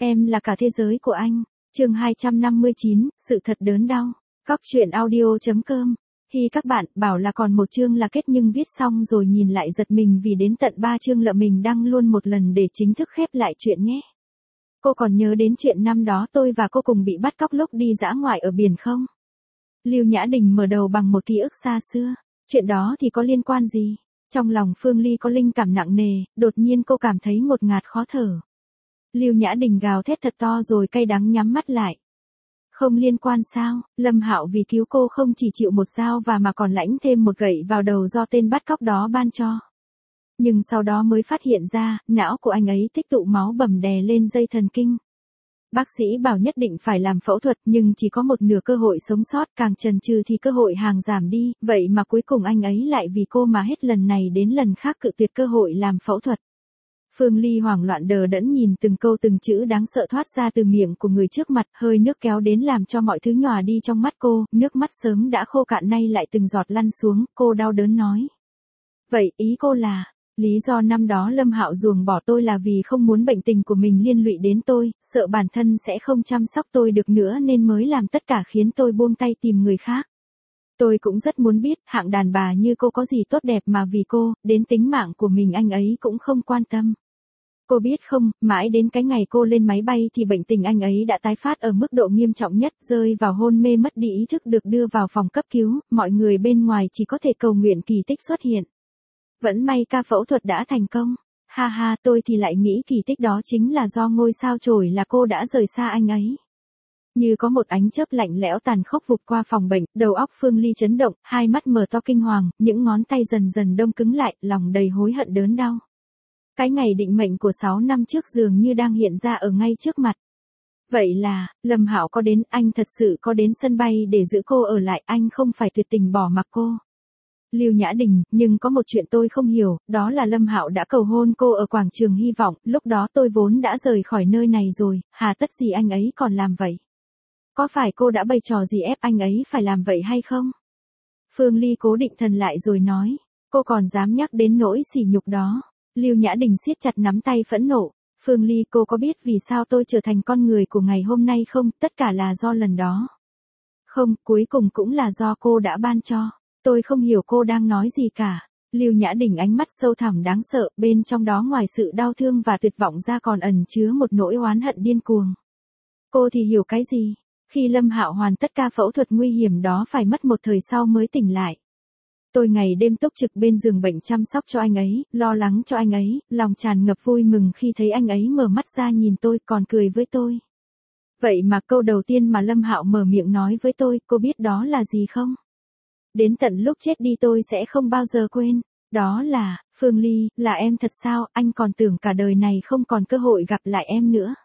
Em là cả thế giới của anh. Chương 259, sự thật đớn đau. Góc truyện audio.com. Khi các bạn bảo là còn một chương là kết nhưng viết xong rồi nhìn lại giật mình vì đến tận 3 chương lợ mình đăng luôn một lần để chính thức khép lại chuyện nhé. Cô còn nhớ đến chuyện năm đó tôi và cô cùng bị bắt cóc lúc đi dã ngoại ở biển không? Lưu Nhã Đình mở đầu bằng một ký ức xa xưa. Chuyện đó thì có liên quan gì? Trong lòng Phương Ly có linh cảm nặng nề, đột nhiên cô cảm thấy ngột ngạt khó thở. Lưu Nhã Đình gào thét thật to rồi cay đắng nhắm mắt lại. Không liên quan sao? Lâm Hạo vì cứu cô không chỉ chịu một dao và mà còn lãnh thêm một gậy vào đầu do tên bắt cóc đó ban cho. Nhưng sau đó mới phát hiện ra, não của anh ấy tích tụ máu bầm đè lên dây thần kinh. Bác sĩ bảo nhất định phải làm phẫu thuật nhưng chỉ có một nửa cơ hội sống sót, càng chần chừ thì cơ hội hàng giảm đi, vậy mà cuối cùng anh ấy lại vì cô mà hết lần này đến lần khác cự tuyệt cơ hội làm phẫu thuật. Phương Ly hoảng loạn đờ đẫn nhìn từng câu từng chữ đáng sợ thoát ra từ miệng của người trước mặt, hơi nước kéo đến làm cho mọi thứ nhòa đi trong mắt cô, nước mắt sớm đã khô cạn nay lại từng giọt lăn xuống, cô đau đớn nói. Vậy ý cô là, lý do năm đó Lâm Hạo ruồng bỏ tôi là vì không muốn bệnh tình của mình liên lụy đến tôi, sợ bản thân sẽ không chăm sóc tôi được nữa nên mới làm tất cả khiến tôi buông tay tìm người khác. Tôi cũng rất muốn biết, hạng đàn bà như cô có gì tốt đẹp mà vì cô, đến tính mạng của mình anh ấy cũng không quan tâm. Cô biết không, mãi đến cái ngày cô lên máy bay thì bệnh tình anh ấy đã tái phát ở mức độ nghiêm trọng nhất, rơi vào hôn mê mất đi ý thức được đưa vào phòng cấp cứu, mọi người bên ngoài chỉ có thể cầu nguyện kỳ tích xuất hiện. Vẫn may ca phẫu thuật đã thành công. Ha ha, tôi thì lại nghĩ kỳ tích đó chính là do ngôi sao chổi là cô đã rời xa anh ấy. Như có một ánh chớp lạnh lẽo tàn khốc vụt qua phòng bệnh, đầu óc Phương Ly chấn động, hai mắt mở to kinh hoàng, những ngón tay dần dần đông cứng lại, lòng đầy hối hận đớn đau. Cái ngày định mệnh của 6 năm trước dường như đang hiện ra ở ngay trước mặt. Vậy là, Lâm Hạo có đến, anh thật sự có đến sân bay để giữ cô ở lại, anh không phải tuyệt tình bỏ mặc cô. Lưu Nhã Đình, nhưng có một chuyện tôi không hiểu, đó là Lâm Hạo đã cầu hôn cô ở quảng trường hy vọng, lúc đó tôi vốn đã rời khỏi nơi này rồi, hà tất gì anh ấy còn làm vậy? Có phải cô đã bày trò gì ép anh ấy phải làm vậy hay không? Phương Ly cố định thần lại rồi nói, cô còn dám nhắc đến nỗi sỉ nhục đó. Lưu Nhã Đình siết chặt nắm tay phẫn nộ. Phương Ly, cô có biết vì sao tôi trở thành con người của ngày hôm nay không? Tất cả là do lần đó. Không, cuối cùng cũng là do cô đã ban cho. Tôi không hiểu cô đang nói gì cả. Lưu Nhã Đình ánh mắt sâu thẳm đáng sợ, bên trong đó ngoài sự đau thương và tuyệt vọng ra còn ẩn chứa một nỗi oán hận điên cuồng. Cô thì hiểu cái gì? Khi Lâm Hạo hoàn tất ca phẫu thuật nguy hiểm đó phải mất một thời sau mới tỉnh lại. Tôi ngày đêm túc trực bên giường bệnh chăm sóc cho anh ấy, lo lắng cho anh ấy, lòng tràn ngập vui mừng khi thấy anh ấy mở mắt ra nhìn tôi còn cười với tôi. Vậy mà câu đầu tiên mà Lâm Hạo mở miệng nói với tôi, cô biết đó là gì không? Đến tận lúc chết đi tôi sẽ không bao giờ quên. Đó là, Phương Ly, là em thật sao, anh còn tưởng cả đời này không còn cơ hội gặp lại em nữa.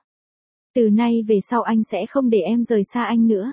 Từ nay về sau anh sẽ không để em rời xa anh nữa.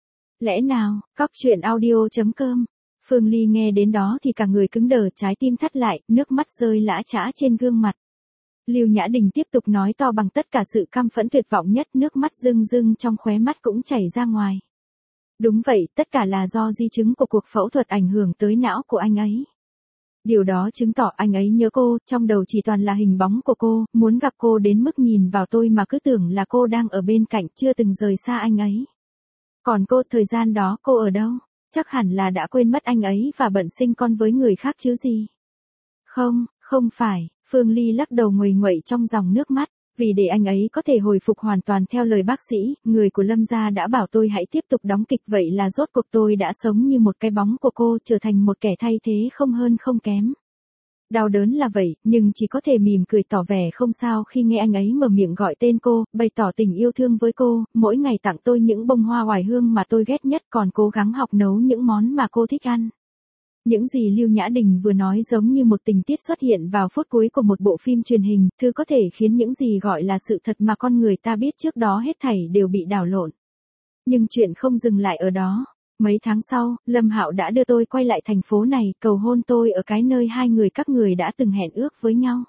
Lẽ nào, Góc truyện audio.com. Phương Ly nghe đến đó thì cả người cứng đờ, trái tim thắt lại, nước mắt rơi lã chã trên gương mặt. Lưu Nhã Đình tiếp tục nói to bằng tất cả sự căm phẫn tuyệt vọng nhất, nước mắt rưng rưng trong khóe mắt cũng chảy ra ngoài. Đúng vậy, tất cả là do di chứng của cuộc phẫu thuật ảnh hưởng tới não của anh ấy. Điều đó chứng tỏ anh ấy nhớ cô, trong đầu chỉ toàn là hình bóng của cô, muốn gặp cô đến mức nhìn vào tôi mà cứ tưởng là cô đang ở bên cạnh, chưa từng rời xa anh ấy. Còn cô, thời gian đó cô ở đâu? Chắc hẳn là đã quên mất anh ấy và bận sinh con với người khác chứ gì. Không, không phải, Phương Ly lắc đầu nguầy nguậy trong dòng nước mắt, vì để anh ấy có thể hồi phục hoàn toàn theo lời bác sĩ, người của Lâm gia đã bảo tôi hãy tiếp tục đóng kịch, vậy là rốt cuộc tôi đã sống như một cái bóng của cô, trở thành một kẻ thay thế không hơn không kém. Đau đớn là vậy, nhưng chỉ có thể mỉm cười tỏ vẻ không sao khi nghe anh ấy mở miệng gọi tên cô, bày tỏ tình yêu thương với cô, mỗi ngày tặng tôi những bông hoa oải hương mà tôi ghét nhất, còn cố gắng học nấu những món mà cô thích ăn. Những gì Lưu Nhã Đình vừa nói giống như một tình tiết xuất hiện vào phút cuối của một bộ phim truyền hình, thứ có thể khiến những gì gọi là sự thật mà con người ta biết trước đó hết thảy đều bị đảo lộn. Nhưng chuyện không dừng lại ở đó. Mấy tháng sau, Lâm Hạo đã đưa tôi quay lại thành phố này, cầu hôn tôi ở cái nơi hai người các người đã từng hẹn ước với nhau.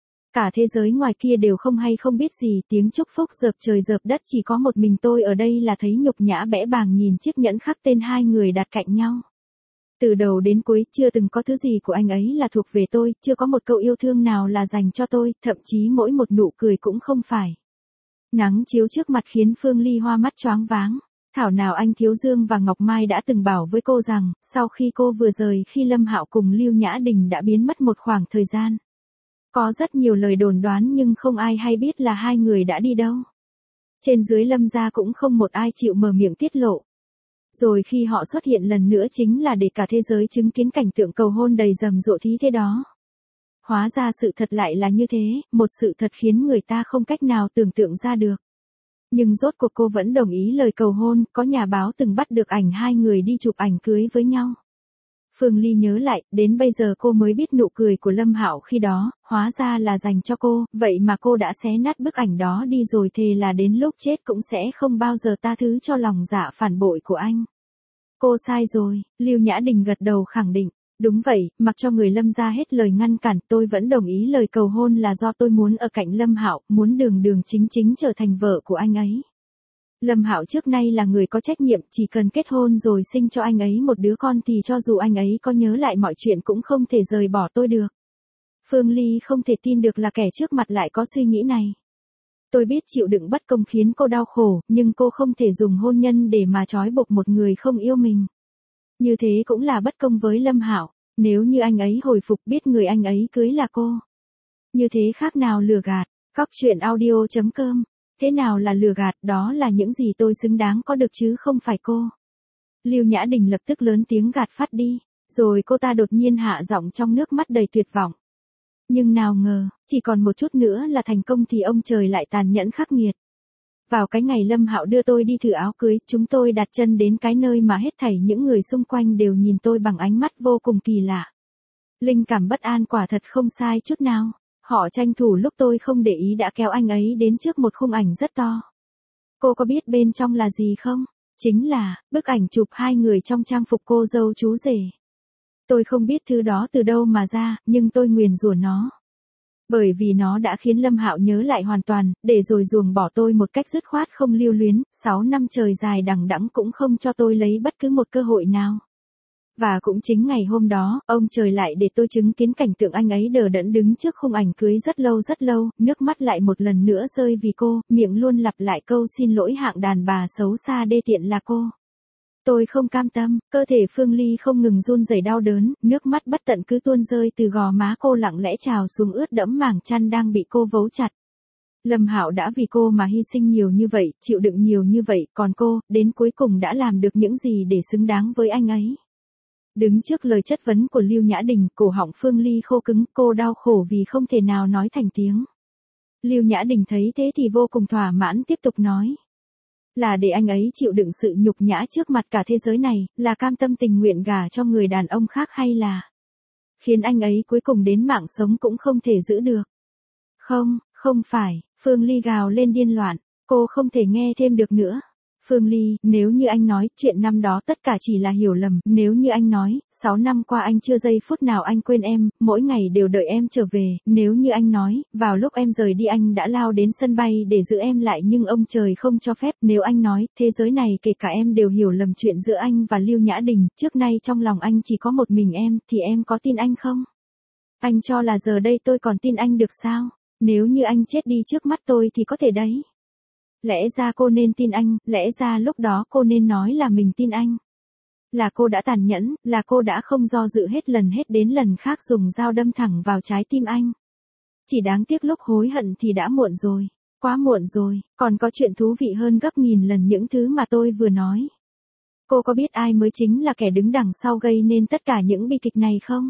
Cả thế giới ngoài kia đều không hay không biết gì, tiếng chúc phúc dợp trời dợp đất, chỉ có một mình tôi ở đây là thấy nhục nhã bẽ bàng nhìn chiếc nhẫn khắc tên hai người đặt cạnh nhau. Từ đầu đến cuối chưa từng có thứ gì của anh ấy là thuộc về tôi, chưa có một câu yêu thương nào là dành cho tôi, thậm chí mỗi một nụ cười cũng không phải. Nắng chiếu trước mặt khiến Phương Ly hoa mắt choáng váng. Thảo nào anh Thiếu Dương và Ngọc Mai đã từng bảo với cô rằng, sau khi cô vừa rời khi Lâm Hạo cùng Lưu Nhã Đình đã biến mất một khoảng thời gian. Có rất nhiều lời đồn đoán nhưng không ai hay biết là hai người đã đi đâu. Trên dưới Lâm gia cũng không một ai chịu mở miệng tiết lộ. Rồi khi họ xuất hiện lần nữa chính là để cả thế giới chứng kiến cảnh tượng cầu hôn đầy rầm rộ thí thế đó. Hóa ra sự thật lại là như thế, một sự thật khiến người ta không cách nào tưởng tượng ra được. Nhưng rốt cuộc cô vẫn đồng ý lời cầu hôn, có nhà báo từng bắt được ảnh hai người đi chụp ảnh cưới với nhau. Phương Ly nhớ lại, đến bây giờ cô mới biết nụ cười của Lâm Hạo khi đó, hóa ra là dành cho cô, vậy mà cô đã xé nát bức ảnh đó đi rồi thề là đến lúc chết cũng sẽ không bao giờ tha thứ cho lòng dạ phản bội của anh. Cô sai rồi, Lưu Nhã Đình gật đầu khẳng định. Đúng vậy, mặc cho người Lâm ra hết lời ngăn cản, tôi vẫn đồng ý lời cầu hôn là do tôi muốn ở cạnh Lâm Hạo, muốn đường đường chính chính trở thành vợ của anh ấy. Lâm Hạo trước nay là người có trách nhiệm, chỉ cần kết hôn rồi sinh cho anh ấy một đứa con thì cho dù anh ấy có nhớ lại mọi chuyện cũng không thể rời bỏ tôi được. Phương Ly không thể tin được là kẻ trước mặt lại có suy nghĩ này. Tôi biết chịu đựng bất công khiến cô đau khổ, nhưng cô không thể dùng hôn nhân để mà trói buộc một người không yêu mình. Như thế cũng là bất công với Lâm Hạo, nếu như anh ấy hồi phục biết người anh ấy cưới là cô. Như thế khác nào lừa gạt, Cóc Truyện Audio.com. Thế nào là lừa gạt, đó là những gì tôi xứng đáng có được chứ không phải cô. Lưu Nhã Đình lập tức lớn tiếng gạt phát đi, rồi cô ta đột nhiên hạ giọng trong nước mắt đầy tuyệt vọng. Nhưng nào ngờ, chỉ còn một chút nữa là thành công thì ông trời lại tàn nhẫn khắc nghiệt. Vào cái ngày Lâm Hạo đưa tôi đi thử áo cưới, chúng tôi đặt chân đến cái nơi mà hết thảy những người xung quanh đều nhìn tôi bằng ánh mắt vô cùng kỳ lạ. Linh cảm bất an quả thật không sai chút nào. Họ tranh thủ lúc tôi không để ý đã kéo anh ấy đến trước một khung ảnh rất to. Cô có biết bên trong là gì không? Chính là bức ảnh chụp hai người trong trang phục cô dâu chú rể. Tôi không biết thứ đó từ đâu mà ra, nhưng tôi nguyền rủa nó. Bởi vì nó đã khiến Lâm Hạo nhớ lại hoàn toàn, để rồi ruồng bỏ tôi một cách dứt khoát không lưu luyến, 6 năm trời dài đằng đẵng cũng không cho tôi lấy bất cứ một cơ hội nào. Và cũng chính ngày hôm đó, ông trời lại để tôi chứng kiến cảnh tượng anh ấy đờ đẫn đứng trước khung ảnh cưới rất lâu, nước mắt lại một lần nữa rơi vì cô, miệng luôn lặp lại câu xin lỗi hạng đàn bà xấu xa đê tiện là cô. Tôi không cam tâm, cơ thể Phương Ly không ngừng run rẩy đau đớn, nước mắt bất tận cứ tuôn rơi từ gò má cô lặng lẽ trào xuống ướt đẫm mảng chăn đang bị cô vấu chặt. Lâm Hạo đã vì cô mà hy sinh nhiều như vậy, chịu đựng nhiều như vậy, còn cô, đến cuối cùng đã làm được những gì để xứng đáng với anh ấy. Đứng trước lời chất vấn của Lưu Nhã Đình, cổ họng Phương Ly khô cứng, cô đau khổ vì không thể nào nói thành tiếng. Lưu Nhã Đình thấy thế thì vô cùng thỏa mãn tiếp tục nói. Là để anh ấy chịu đựng sự nhục nhã trước mặt cả thế giới này, là cam tâm tình nguyện gả cho người đàn ông khác hay là khiến anh ấy cuối cùng đến mạng sống cũng không thể giữ được. Không, không phải, Phương Ly gào lên điên loạn, cô không thể nghe thêm được nữa. Phương Ly, nếu như anh nói, chuyện năm đó tất cả chỉ là hiểu lầm, nếu như anh nói, 6 năm qua anh chưa giây phút nào anh quên em, mỗi ngày đều đợi em trở về, nếu như anh nói, vào lúc em rời đi anh đã lao đến sân bay để giữ em lại nhưng ông trời không cho phép, nếu anh nói, thế giới này kể cả em đều hiểu lầm chuyện giữa anh và Lưu Nhã Đình, trước nay trong lòng anh chỉ có một mình em, thì em có tin anh không? Anh cho là giờ đây tôi còn tin anh được sao? Nếu như anh chết đi trước mắt tôi thì có thể đấy. Lẽ ra cô nên tin anh, lẽ ra lúc đó cô nên nói là mình tin anh. Là cô đã tàn nhẫn, là cô đã không do dự hết lần hết đến lần khác dùng dao đâm thẳng vào trái tim anh. Chỉ đáng tiếc lúc hối hận thì đã muộn rồi, quá muộn rồi, còn có chuyện thú vị hơn gấp nghìn lần những thứ mà tôi vừa nói. Cô có biết ai mới chính là kẻ đứng đằng sau gây nên tất cả những bi kịch này không?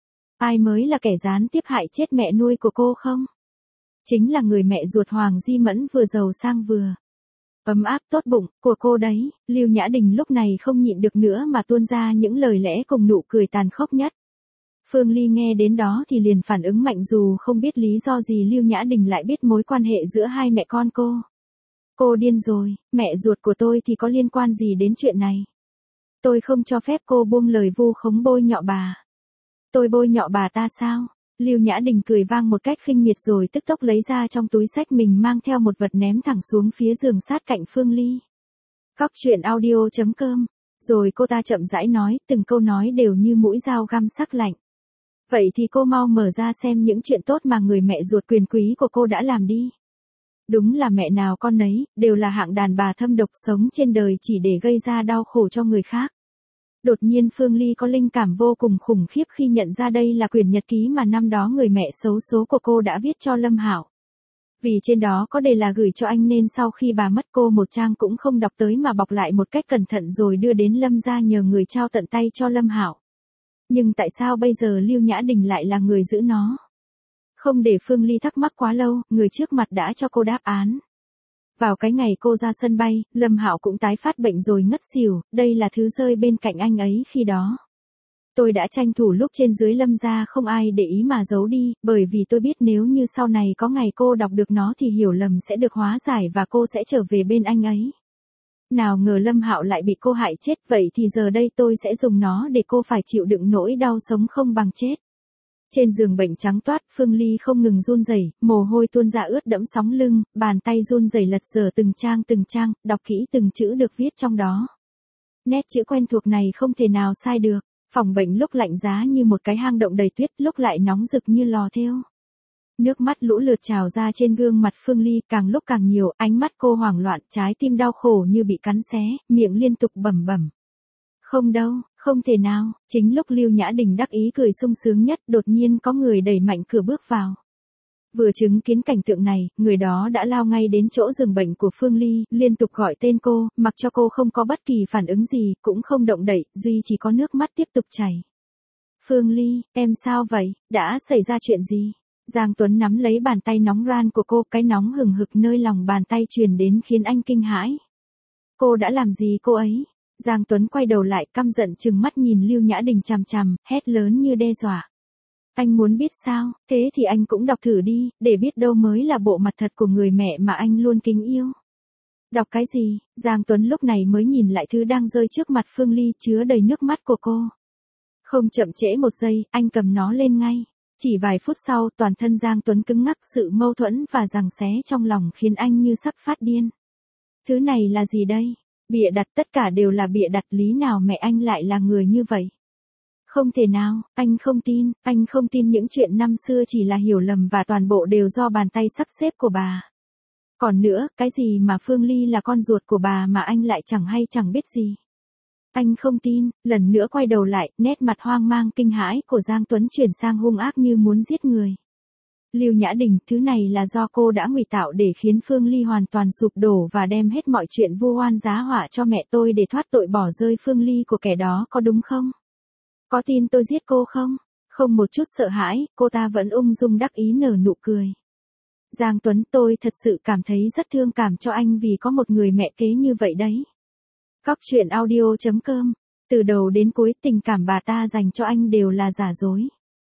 Ai mới là kẻ gián tiếp hại chết mẹ nuôi của cô không? Chính là người mẹ ruột Hoàng Di Mẫn vừa giàu sang vừa ấm áp tốt bụng của cô đấy. Lưu Nhã Đình lúc này không nhịn được nữa mà tuôn ra những lời lẽ cùng nụ cười tàn khốc nhất. Phương Ly nghe đến đó thì liền phản ứng mạnh dù không biết lý do gì Lưu Nhã Đình lại biết mối quan hệ giữa hai mẹ con cô. Cô điên rồi, mẹ ruột của tôi thì có liên quan gì đến chuyện này? Tôi không cho phép cô buông lời vu khống bôi nhọ bà. Tôi bôi nhọ bà ta sao? Lưu Nhã Đình cười vang một cách khinh miệt rồi tức tốc lấy ra trong túi xách mình mang theo một vật ném thẳng xuống phía giường sát cạnh Phương Ly. Cóc Truyện Audio.com. Rồi cô ta chậm rãi nói, từng câu nói đều như mũi dao găm sắc lạnh. Vậy thì cô mau mở ra xem những chuyện tốt mà người mẹ ruột quyền quý của cô đã làm đi. Đúng là mẹ nào con nấy, đều là hạng đàn bà thâm độc sống trên đời chỉ để gây ra đau khổ cho người khác. Đột nhiên Phương Ly có linh cảm vô cùng khủng khiếp khi nhận ra đây là quyển nhật ký mà năm đó người mẹ xấu số của cô đã viết cho Lâm Hạo. Vì trên đó có đề là gửi cho anh nên sau khi bà mất cô một trang cũng không đọc tới mà bọc lại một cách cẩn thận rồi đưa đến Lâm gia nhờ người trao tận tay cho Lâm Hạo. Nhưng tại sao bây giờ Lưu Nhã Đình lại là người giữ nó? Không để Phương Ly thắc mắc quá lâu, người trước mặt đã cho cô đáp án. Vào cái ngày cô ra sân bay, Lâm Hạo cũng tái phát bệnh rồi ngất xỉu, đây là thứ rơi bên cạnh anh ấy khi đó. Tôi đã tranh thủ lúc trên dưới Lâm gia không ai để ý mà giấu đi, bởi vì tôi biết nếu như sau này có ngày cô đọc được nó thì hiểu lầm sẽ được hóa giải và cô sẽ trở về bên anh ấy. Nào ngờ Lâm Hạo lại bị cô hại chết, vậy thì giờ đây tôi sẽ dùng nó để cô phải chịu đựng nỗi đau sống không bằng chết. Trên giường bệnh trắng toát, Phương Ly không ngừng run rẩy, mồ hôi tuôn ra ướt đẫm sóng lưng, bàn tay run rẩy lật dở từng trang, đọc kỹ từng chữ được viết trong đó. Nét chữ quen thuộc này không thể nào sai được. Phòng bệnh lúc lạnh giá như một cái hang động đầy tuyết, lúc lại nóng rực như lò thiêu. Nước mắt lũ lượt trào ra trên gương mặt Phương Ly, càng lúc càng nhiều, ánh mắt cô hoảng loạn, trái tim đau khổ như bị cắn xé, miệng liên tục bẩm bẩm. Không đâu, không thể nào. Chính lúc Lưu Nhã Đình đắc ý cười sung sướng nhất, đột nhiên có người đẩy mạnh cửa bước vào. Vừa chứng kiến cảnh tượng này, người đó đã lao ngay đến chỗ giường bệnh của Phương Ly, liên tục gọi tên cô, mặc cho cô không có bất kỳ phản ứng gì, cũng không động đậy, duy chỉ có nước mắt tiếp tục chảy. Phương Ly, em sao vậy, đã xảy ra chuyện gì? Giang Tuấn nắm lấy bàn tay nóng ran của cô, cái nóng hừng hực nơi lòng bàn tay truyền đến khiến anh kinh hãi. Cô đã làm gì cô ấy? Giang Tuấn quay đầu lại căm giận trừng mắt nhìn Lưu Nhã Đình chằm chằm, hét lớn như đe dọa. Anh muốn biết sao, thế thì anh cũng đọc thử đi, để biết đâu mới là bộ mặt thật của người mẹ mà anh luôn kính yêu. Đọc cái gì? Giang Tuấn lúc này mới nhìn lại thứ đang rơi trước mặt Phương Ly chứa đầy nước mắt của cô. Không chậm trễ một giây, anh cầm nó lên ngay. Chỉ vài phút sau, toàn thân Giang Tuấn cứng ngắc, sự mâu thuẫn và giằng xé trong lòng khiến anh như sắp phát điên. Thứ này là gì đây? Bịa đặt, tất cả đều là bịa đặt, lý nào mẹ anh lại là người như vậy? Không thể nào, anh không tin những chuyện năm xưa chỉ là hiểu lầm và toàn bộ đều do bàn tay sắp xếp của bà. Còn nữa, cái gì mà Phương Ly là con ruột của bà mà anh lại chẳng hay chẳng biết gì. Anh không tin, lần nữa quay đầu lại, nét mặt hoang mang kinh hãi của Giang Tuấn chuyển sang hung ác như muốn giết người. Lưu Nhã Đình, thứ này là do cô đã ngụy tạo để khiến Phương Ly hoàn toàn sụp đổ và đem hết mọi chuyện vu oan giá họa cho mẹ tôi để thoát tội bỏ rơi Phương Ly của kẻ đó, có đúng không? Có tin tôi giết cô không? Không một chút sợ hãi, cô ta vẫn ung dung đắc ý nở nụ cười. Giang Tuấn, tôi thật sự cảm thấy rất thương cảm cho anh vì có một người mẹ kế như vậy đấy. Góc truyện audio.com. Từ đầu đến cuối tình cảm bà ta dành cho anh đều là giả dối.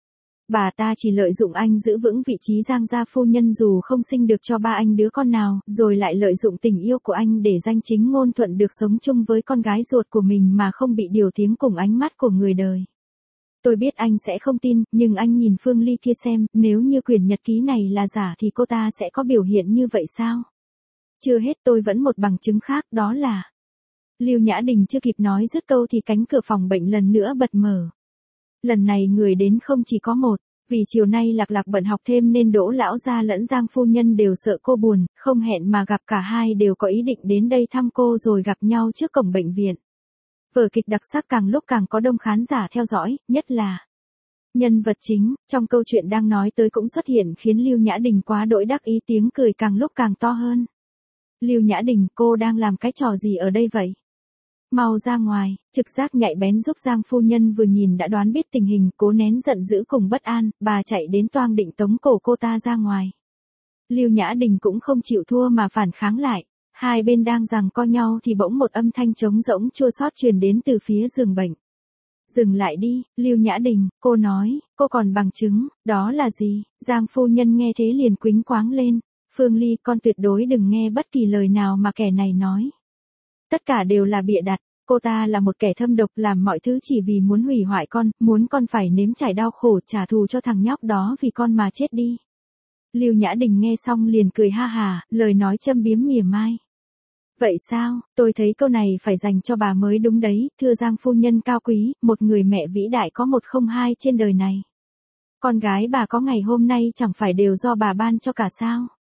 Bà ta chỉ lợi dụng anh giữ vững vị trí Giang gia phu nhân dù không sinh được cho ba anh đứa con nào, rồi lại lợi dụng tình yêu của anh để danh chính ngôn thuận được sống chung với con gái ruột của mình mà không bị điều tiếng cùng ánh mắt của người đời. Tôi biết anh sẽ không tin, nhưng anh nhìn Phương Ly kia xem, nếu như quyển nhật ký này là giả thì cô ta sẽ có biểu hiện như vậy sao? Chưa hết, tôi vẫn một bằng chứng khác, đó là... Lưu Nhã Đình chưa kịp nói dứt câu thì cánh cửa phòng bệnh lần nữa bật mở. Lần này người đến không chỉ có một, vì chiều nay Lạc bận học thêm nên Đỗ lão gia lẫn Giang phu nhân đều sợ cô buồn, không hẹn mà gặp, cả hai đều có ý định đến đây thăm cô rồi gặp nhau trước cổng bệnh viện. Vở kịch đặc sắc càng lúc càng có đông khán giả theo dõi, nhất là nhân vật chính trong câu chuyện đang nói tới cũng xuất hiện khiến Lưu Nhã Đình quá đỗi đắc ý, tiếng cười càng lúc càng to hơn. Lưu Nhã Đình, cô đang làm cái trò gì ở đây vậy? Mau ra ngoài. Trực giác nhạy bén giúp Giang phu nhân vừa nhìn đã đoán biết tình hình, cố nén giận dữ cùng bất an, bà chạy đến toang định tống cổ cô ta ra ngoài. Lưu Nhã Đình cũng không chịu thua mà phản kháng lại. Hai bên đang giằng co nhau thì bỗng một âm thanh trống rỗng chua xót truyền đến từ phía giường bệnh. Dừng lại đi, Lưu Nhã Đình, cô nói, cô còn bằng chứng, đó là gì? Giang phu nhân nghe thế liền quýnh quáng lên. Phương Ly, con tuyệt đối đừng nghe bất kỳ lời nào mà kẻ này nói. Tất cả đều là bịa đặt, cô ta là một kẻ thâm độc, làm mọi thứ chỉ vì muốn hủy hoại con, muốn con phải nếm trải đau khổ trả thù cho thằng nhóc đó vì con mà chết đi. Lưu Nhã Đình nghe xong liền cười ha hà, lời nói châm biếm mỉa mai. Vậy sao, tôi thấy câu này phải dành cho bà mới đúng đấy, thưa Giang phu nhân cao quý, một người mẹ vĩ đại có một không hai trên đời này. Con gái bà có ngày hôm nay chẳng phải đều do bà ban cho cả sao?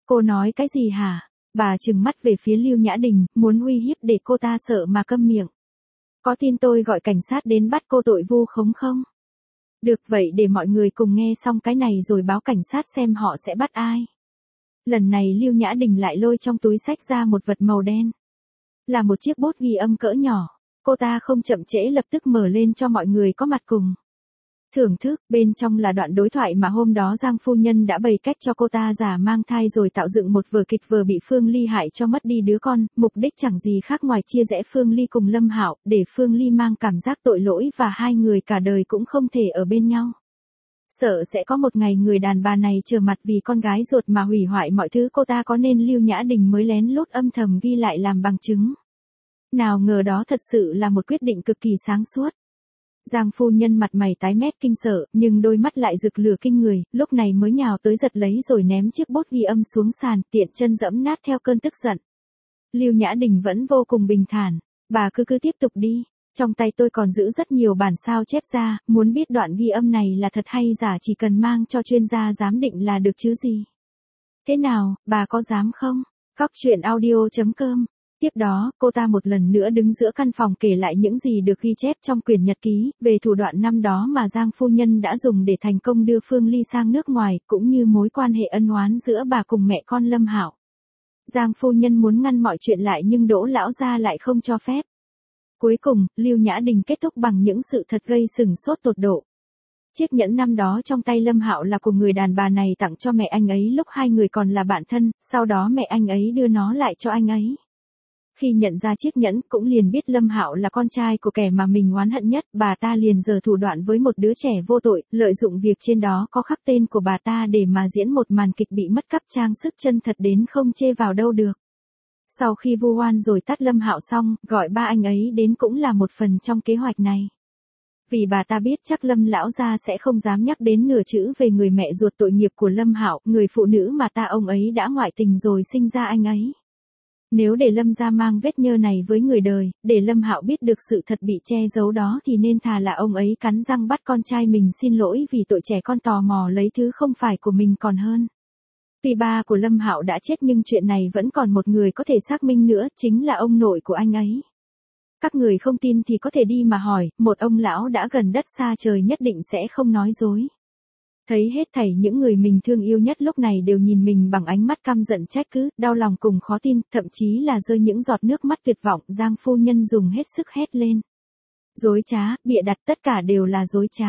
Cô nói cái gì hả? Bà trừng mắt về phía Lưu Nhã Đình, muốn uy hiếp để cô ta sợ mà câm miệng. Có tin tôi gọi cảnh sát đến bắt cô tội vu khống không? Được vậy để mọi người cùng nghe xong cái này rồi báo cảnh sát xem họ sẽ bắt ai. Lần này Lưu Nhã Đình lại lôi trong túi xách ra một vật màu đen. Là một chiếc bút ghi âm cỡ nhỏ. Cô ta không chậm trễ lập tức mở lên cho mọi người có mặt cùng thưởng thức. Bên trong là đoạn đối thoại mà hôm đó Giang phu nhân đã bày cách cho cô ta giả mang thai rồi tạo dựng một vở kịch vừa bị Phương Ly hại cho mất đi đứa con, mục đích chẳng gì khác ngoài chia rẽ Phương Ly cùng Lâm Hạo, để Phương Ly mang cảm giác tội lỗi và hai người cả đời cũng không thể ở bên nhau. Sợ sẽ có một ngày người đàn bà này trở mặt vì con gái ruột mà hủy hoại mọi thứ cô ta có, nên Lưu Nhã Đình mới lén lút âm thầm ghi lại làm bằng chứng. Nào ngờ đó thật sự là một quyết định cực kỳ sáng suốt. Giang phu nhân mặt mày tái mét kinh sợ, nhưng đôi mắt lại rực lửa kinh người, lúc này mới nhào tới giật lấy rồi ném chiếc bút ghi âm xuống sàn, tiện chân dẫm nát theo cơn tức giận. Lưu Nhã Đình vẫn vô cùng bình thản, bà cứ tiếp tục đi, trong tay tôi còn giữ rất nhiều bản sao chép ra, muốn biết đoạn ghi âm này là thật hay giả chỉ cần mang cho chuyên gia giám định là được chứ gì. Thế nào, bà có dám không? Coctruyện.audio.com. Tiếp đó, cô ta một lần nữa đứng giữa căn phòng kể lại những gì được ghi chép trong quyển nhật ký, về thủ đoạn năm đó mà Giang phu nhân đã dùng để thành công đưa Phương Ly sang nước ngoài, cũng như mối quan hệ ân oán giữa bà cùng mẹ con Lâm Hạo. Giang phu nhân muốn ngăn mọi chuyện lại nhưng Đỗ lão gia lại không cho phép. Cuối cùng, Lưu Nhã Đình kết thúc bằng những sự thật gây sửng sốt tột độ. Chiếc nhẫn năm đó trong tay Lâm Hạo là của người đàn bà này tặng cho mẹ anh ấy lúc hai người còn là bạn thân, sau đó mẹ anh ấy đưa nó lại cho anh ấy. Khi nhận ra chiếc nhẫn cũng liền biết Lâm Hạo là con trai của kẻ mà mình oán hận nhất, bà ta liền giở thủ đoạn với một đứa trẻ vô tội, lợi dụng việc trên đó có khắc tên của bà ta để mà diễn một màn kịch bị mất cắp trang sức chân thật đến không chê vào đâu được. Sau khi vu oan rồi tát Lâm Hạo xong, gọi ba anh ấy đến cũng là một phần trong kế hoạch này. Vì bà ta biết chắc Lâm lão gia sẽ không dám nhắc đến nửa chữ về người mẹ ruột tội nghiệp của Lâm Hạo, người phụ nữ mà ông ấy đã ngoại tình rồi sinh ra anh ấy. Nếu để Lâm gia mang vết nhơ này với người đời, để Lâm Hạo biết được sự thật bị che giấu đó thì nên thà là ông ấy cắn răng bắt con trai mình xin lỗi vì tội trẻ con tò mò lấy thứ không phải của mình còn hơn. Tuy ba của Lâm Hạo đã chết nhưng chuyện này vẫn còn một người có thể xác minh nữa, chính là ông nội của anh ấy. Các người không tin thì có thể đi mà hỏi, một ông lão đã gần đất xa trời nhất định sẽ không nói dối. Thấy hết thảy những người mình thương yêu nhất lúc này đều nhìn mình bằng ánh mắt căm giận trách cứ, đau lòng cùng khó tin, thậm chí là rơi những giọt nước mắt tuyệt vọng, Giang phu nhân dùng hết sức hét lên. Dối trá, bịa đặt, tất cả đều là dối trá.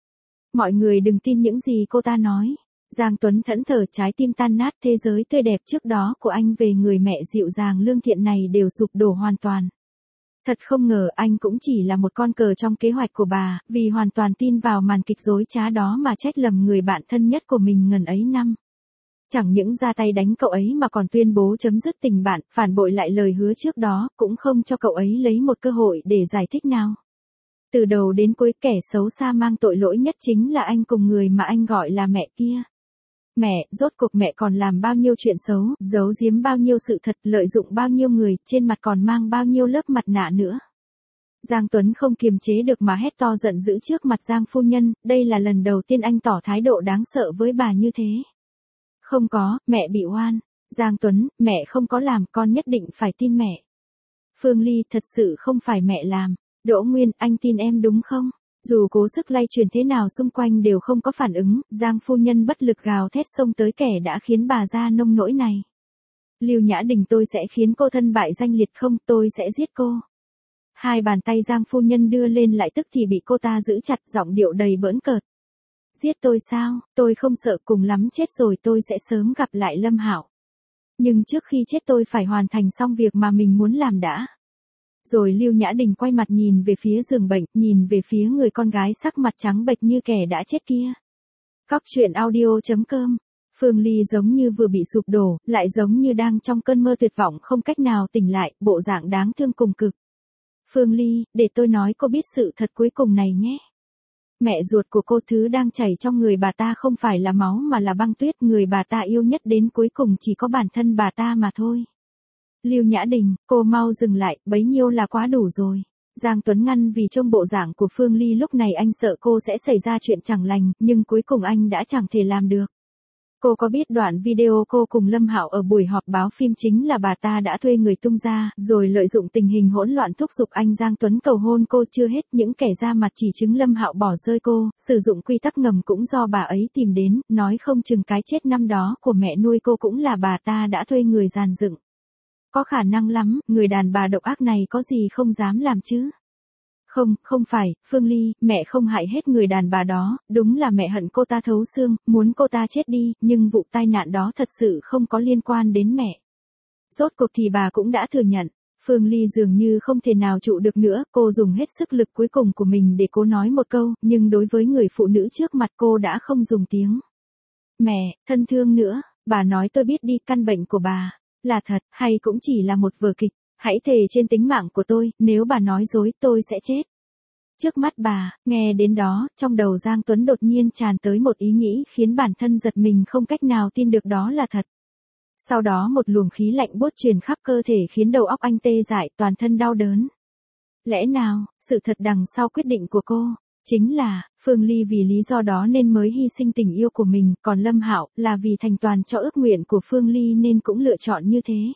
Mọi người đừng tin những gì cô ta nói. Giang Tuấn thẫn thờ, trái tim tan nát, thế giới tươi đẹp trước đó của anh về người mẹ dịu dàng lương thiện này đều sụp đổ hoàn toàn. Thật không ngờ anh cũng chỉ là một con cờ trong kế hoạch của bà, vì hoàn toàn tin vào màn kịch dối trá đó mà trách lầm người bạn thân nhất của mình ngần ấy năm. Chẳng những ra tay đánh cậu ấy mà còn tuyên bố chấm dứt tình bạn, phản bội lại lời hứa trước đó, cũng không cho cậu ấy lấy một cơ hội để giải thích nào. Từ đầu đến cuối kẻ xấu xa mang tội lỗi nhất chính là anh cùng người mà anh gọi là mẹ kia. Mẹ, rốt cuộc mẹ còn làm bao nhiêu chuyện xấu, giấu giếm bao nhiêu sự thật, lợi dụng bao nhiêu người, trên mặt còn mang bao nhiêu lớp mặt nạ nữa. Giang Tuấn không kiềm chế được mà hét to giận dữ trước mặt Giang phu nhân, đây là lần đầu tiên anh tỏ thái độ đáng sợ với bà như thế. Không có, mẹ bị oan. Giang Tuấn, mẹ không có làm, con nhất định phải tin mẹ. Phương Ly, thật sự không phải mẹ làm. Đỗ Nguyên, anh tin em đúng không? Dù cố sức lay truyền thế nào xung quanh đều không có phản ứng, Giang phu nhân bất lực gào thét xông tới kẻ đã khiến bà ra nông nỗi này. Lưu Nhã Đình, tôi sẽ khiến cô thân bại danh liệt, không, tôi sẽ giết cô. Hai bàn tay Giang phu nhân đưa lên lại tức thì bị cô ta giữ chặt, giọng điệu đầy bỡn cợt. Giết tôi sao? Tôi không sợ, cùng lắm chết rồi tôi sẽ sớm gặp lại Lâm Hạo. Nhưng trước khi chết tôi phải hoàn thành xong việc mà mình muốn làm đã. Rồi Lưu Nhã Đình quay mặt nhìn về phía giường bệnh, nhìn về phía người con gái sắc mặt trắng bệch như kẻ đã chết kia. Coctruyện.audio.com. Phương Ly giống như vừa bị sụp đổ, lại giống như đang trong cơn mơ tuyệt vọng không cách nào tỉnh lại, bộ dạng đáng thương cùng cực. Phương Ly, để tôi nói cô biết sự thật cuối cùng này nhé. Mẹ ruột của cô, thứ đang chảy trong người bà ta không phải là máu mà là băng tuyết, người bà ta yêu nhất đến cuối cùng chỉ có bản thân bà ta mà thôi. Lưu Nhã Đình, cô mau dừng lại, bấy nhiêu là quá đủ rồi. Giang Tuấn ngăn vì trông bộ dạng của Phương Ly lúc này anh sợ cô sẽ xảy ra chuyện chẳng lành, nhưng cuối cùng anh đã chẳng thể làm được. Cô có biết đoạn video cô cùng Lâm Hạo ở buổi họp báo phim chính là bà ta đã thuê người tung ra, rồi lợi dụng tình hình hỗn loạn thúc giục anh Giang Tuấn cầu hôn cô chưa hết, những kẻ ra mặt chỉ trích Lâm Hạo bỏ rơi cô, sử dụng quy tắc ngầm cũng do bà ấy tìm đến, nói không chừng cái chết năm đó của mẹ nuôi cô cũng là bà ta đã thuê người dàn dựng. Có khả năng lắm, người đàn bà độc ác này có gì không dám làm chứ? Không phải, Phương Ly, mẹ không hại hết người đàn bà đó, đúng là mẹ hận cô ta thấu xương, muốn cô ta chết đi, nhưng vụ tai nạn đó thật sự không có liên quan đến mẹ. Rốt cuộc thì bà cũng đã thừa nhận. Phương Ly dường như không thể nào trụ được nữa, cô dùng hết sức lực cuối cùng của mình để cố nói một câu, nhưng đối với người phụ nữ trước mặt cô đã không dùng tiếng. Mẹ, thân thương nữa, bà nói tôi biết đi, căn bệnh của bà là thật, hay cũng chỉ là một vở kịch. Hãy thề trên tính mạng của tôi, nếu bà nói dối tôi sẽ chết. Trước mắt bà, nghe đến đó, trong đầu Giang Tuấn đột nhiên tràn tới một ý nghĩ khiến bản thân giật mình không cách nào tin được đó là thật. Sau đó một luồng khí lạnh buốt truyền khắp cơ thể khiến đầu óc anh tê dại, toàn thân đau đớn. Lẽ nào, sự thật đằng sau quyết định của cô, chính là, Phương Ly vì lý do đó nên mới hy sinh tình yêu của mình, còn Lâm Hạo là vì thành toàn cho ước nguyện của Phương Ly nên cũng lựa chọn như thế.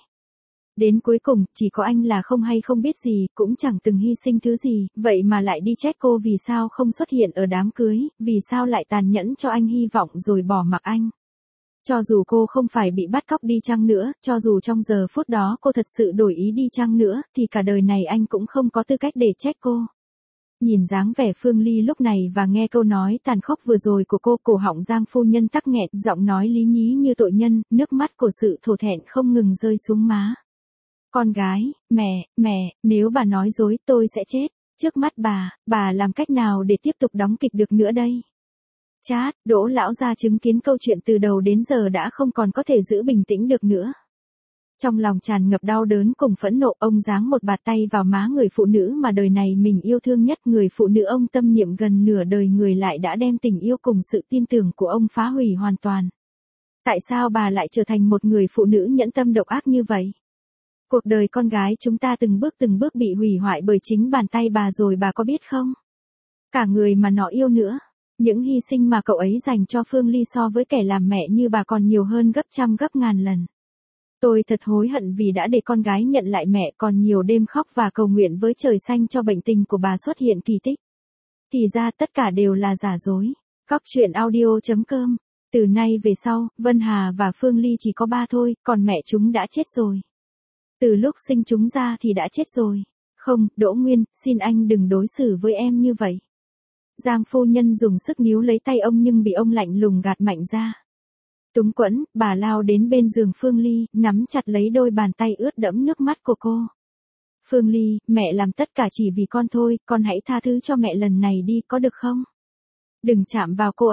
Đến cuối cùng, chỉ có anh là không hay không biết gì, cũng chẳng từng hy sinh thứ gì, vậy mà lại đi trách cô vì sao không xuất hiện ở đám cưới, vì sao lại tàn nhẫn cho anh hy vọng rồi bỏ mặc anh. Cho dù cô không phải bị bắt cóc đi chăng nữa, cho dù trong giờ phút đó cô thật sự đổi ý đi chăng nữa, thì cả đời này anh cũng không có tư cách để trách cô. Nhìn dáng vẻ Phương Ly lúc này và nghe câu nói tàn khốc vừa rồi của cô, cổ họng Giang phu nhân tắc nghẹn, giọng nói lý nhí như tội nhân, nước mắt của sự thổ thẹn không ngừng rơi xuống má. Con gái, mẹ, nếu bà nói dối tôi sẽ chết. Trước mắt bà làm cách nào để tiếp tục đóng kịch được nữa đây? Chát, Đỗ lão gia chứng kiến câu chuyện từ đầu đến giờ đã không còn có thể giữ bình tĩnh được nữa. Trong lòng tràn ngập đau đớn cùng phẫn nộ, ông giáng một bạt tay vào má người phụ nữ mà đời này mình yêu thương nhất, người phụ nữ ông tâm niệm gần nửa đời người lại đã đem tình yêu cùng sự tin tưởng của ông phá hủy hoàn toàn. Tại sao bà lại trở thành một người phụ nữ nhẫn tâm độc ác như vậy? Cuộc đời con gái chúng ta từng bước bị hủy hoại bởi chính bàn tay bà rồi, bà có biết không? Cả người mà nó yêu nữa. Những hy sinh mà cậu ấy dành cho Phương Ly so với kẻ làm mẹ như bà còn nhiều hơn gấp trăm gấp ngàn lần. Tôi thật hối hận vì đã để con gái nhận lại mẹ, còn nhiều đêm khóc và cầu nguyện với trời xanh cho bệnh tình của bà xuất hiện kỳ tích. Thì ra tất cả đều là giả dối. Cóc truyện audio.com. Từ nay về sau, Vân Hà và Phương Ly chỉ có ba thôi, còn mẹ chúng đã chết rồi. Từ lúc sinh chúng ra thì đã chết rồi. Không, Đỗ Nguyên, xin anh đừng đối xử với em như vậy. Giang phu nhân dùng sức níu lấy tay ông nhưng bị ông lạnh lùng gạt mạnh ra. Túng quẫn, bà lao đến bên giường Phương Ly, nắm chặt lấy đôi bàn tay ướt đẫm nước mắt của cô. Phương Ly, mẹ làm tất cả chỉ vì con thôi, con hãy tha thứ cho mẹ lần này đi, có được không? Đừng chạm vào cô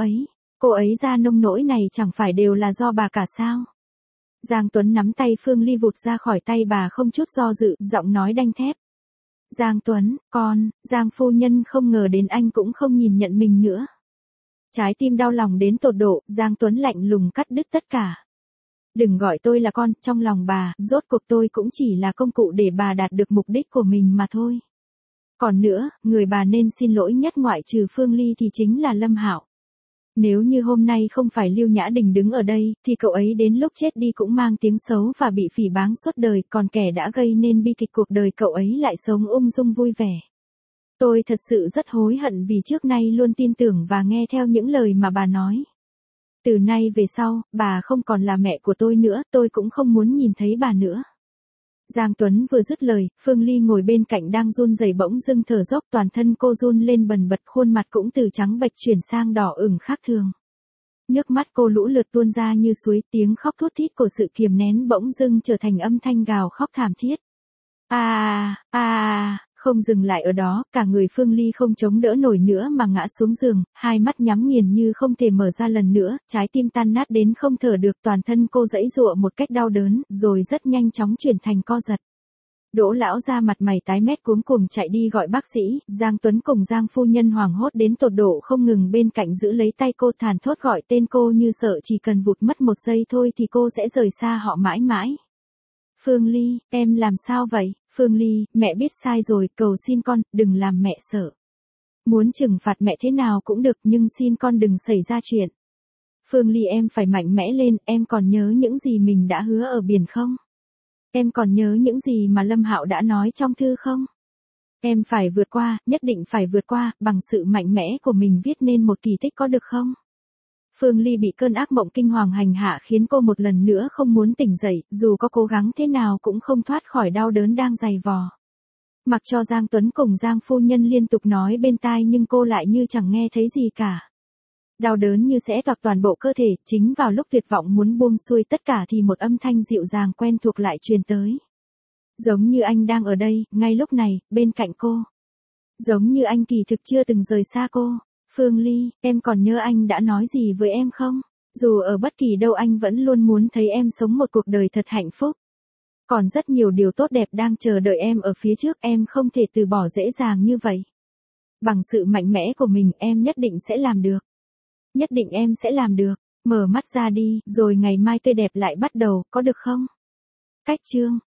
ấy ra nông nỗi này chẳng phải đều là do bà cả sao? Giang Tuấn nắm tay Phương Ly vụt ra khỏi tay bà không chút do dự, giọng nói đanh thép. Giang Tuấn, Giang phu nhân không ngờ đến anh cũng không nhìn nhận mình nữa. Trái tim đau lòng đến tột độ, Giang Tuấn lạnh lùng cắt đứt tất cả. Đừng gọi tôi là con, trong lòng bà, rốt cuộc tôi cũng chỉ là công cụ để bà đạt được mục đích của mình mà thôi. Còn nữa, người bà nên xin lỗi nhất ngoại trừ Phương Ly thì chính là Lâm Hạo. Nếu như hôm nay không phải Lưu Nhã Đình đứng ở đây, thì cậu ấy đến lúc chết đi cũng mang tiếng xấu và bị phỉ báng suốt đời, còn kẻ đã gây nên bi kịch cuộc đời cậu ấy lại sống ung dung vui vẻ. Tôi thật sự rất hối hận vì trước nay luôn tin tưởng và nghe theo những lời mà bà nói. Từ nay về sau, bà không còn là mẹ của tôi nữa, tôi cũng không muốn nhìn thấy bà nữa. Giang Tuấn vừa dứt lời, Phương Ly ngồi bên cạnh đang run rẩy bỗng dưng thở dốc, toàn thân cô run lên bần bật, khuôn mặt cũng từ trắng bệch chuyển sang đỏ ửng khác thường. Nước mắt cô lũ lượt tuôn ra như suối, tiếng khóc thút thít của sự kiềm nén bỗng dưng trở thành âm thanh gào khóc thảm thiết. Không dừng lại ở đó, cả người Phương Ly không chống đỡ nổi nữa mà ngã xuống giường, hai mắt nhắm nghiền như không thể mở ra lần nữa, trái tim tan nát đến không thở được, toàn thân cô giãy giụa một cách đau đớn, rồi rất nhanh chóng chuyển thành co giật. Đỗ lão ra mặt mày tái mét cuống cuồng chạy đi gọi bác sĩ, Giang Tuấn cùng Giang phu nhân hoảng hốt đến tột độ không ngừng bên cạnh giữ lấy tay cô, thản thốt gọi tên cô như sợ chỉ cần vụt mất một giây thôi thì cô sẽ rời xa họ mãi mãi. Phương Ly, em làm sao vậy? Phương Ly, mẹ biết sai rồi, cầu xin con, đừng làm mẹ sợ. Muốn trừng phạt mẹ thế nào cũng được nhưng xin con đừng xảy ra chuyện. Phương Ly em phải mạnh mẽ lên, em còn nhớ những gì mình đã hứa ở biển không? Em còn nhớ những gì mà Lâm Hạo đã nói trong thư không? Em phải vượt qua, nhất định phải vượt qua, bằng sự mạnh mẽ của mình viết nên một kỳ tích có được không? Phương Ly bị cơn ác mộng kinh hoàng hành hạ khiến cô một lần nữa không muốn tỉnh dậy, dù có cố gắng thế nào cũng không thoát khỏi đau đớn đang dày vò. Mặc cho Giang Tuấn cùng Giang phu nhân liên tục nói bên tai nhưng cô lại như chẳng nghe thấy gì cả. Đau đớn như sẽ toạc toàn bộ cơ thể, chính vào lúc tuyệt vọng muốn buông xuôi tất cả thì một âm thanh dịu dàng quen thuộc lại truyền tới. Giống như anh đang ở đây, ngay lúc này, bên cạnh cô. Giống như anh kỳ thực chưa từng rời xa cô. Phương Ly, em còn nhớ anh đã nói gì với em không? Dù ở bất kỳ đâu anh vẫn luôn muốn thấy em sống một cuộc đời thật hạnh phúc. Còn rất nhiều điều tốt đẹp đang chờ đợi em ở phía trước, em không thể từ bỏ dễ dàng như vậy. Bằng sự mạnh mẽ của mình em nhất định sẽ làm được. Nhất định em sẽ làm được. Mở mắt ra đi, rồi ngày mai tươi đẹp lại bắt đầu, có được không? Cách chương